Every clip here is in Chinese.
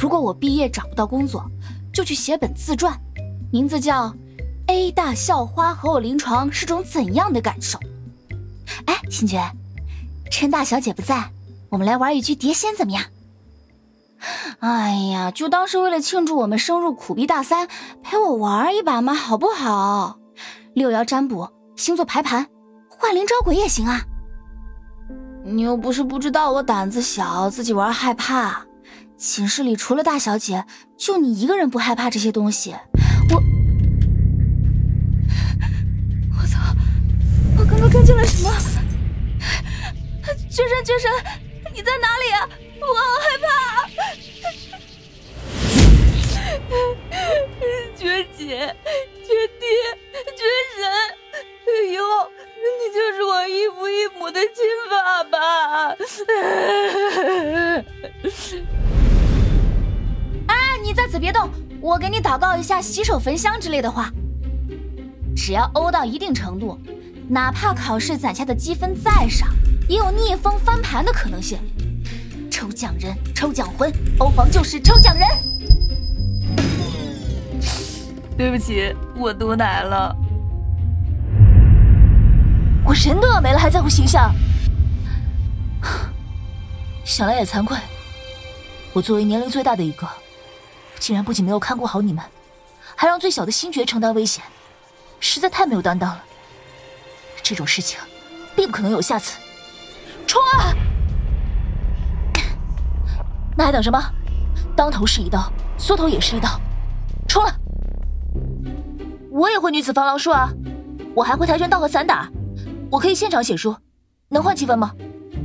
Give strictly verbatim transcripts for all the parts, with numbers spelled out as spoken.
如果我毕业找不到工作，就去写本自传，名字叫《A 大校花和我临床是种怎样的感受》。哎，星爵，趁大小姐不在，我们来玩一局碟仙怎么样？哎呀，就当是为了庆祝我们升入苦逼大三，陪我玩一把嘛，好不好？六爻占卜、星座排盘、幻灵招鬼也行啊。你又不是不知道我胆子小，自己玩害怕。寝室里除了大小姐，就你一个人不害怕这些东西。我，我操！我刚刚看见了什么？绝神，绝神，你在哪里啊？我好害怕！绝姐，绝爹，绝神，以后你就是我异父异母的亲爸爸。哎，你在此别动，我给你祷告一下洗手焚香之类的话。只要欧到一定程度，哪怕考试攒下的积分再少，也有逆风翻盘的可能性。抽奖人，抽奖魂，欧皇就是抽奖人。对不起，我毒奶了。我人都要没了，还在乎形象？想来也惭愧，我作为年龄最大的一个，竟然不仅没有看顾好你们，还让最小的星爵承担危险，实在太没有担当了。这种事情并不可能有下次。冲啊！那还等什么？当头是一刀，缩头也是一刀，冲了！我也会女子防狼术啊，我还会跆拳道和散打，我可以现场写书，能换积分吗？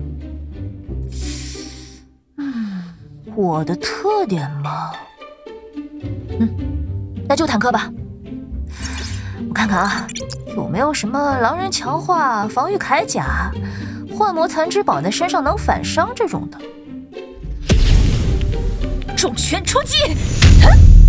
嗯，我的特点嘛，嗯，那就坦克吧。我看看啊，有没有什么狼人强化、防御铠甲、幻魔残肢绑在身上能反伤这种的。重拳出击！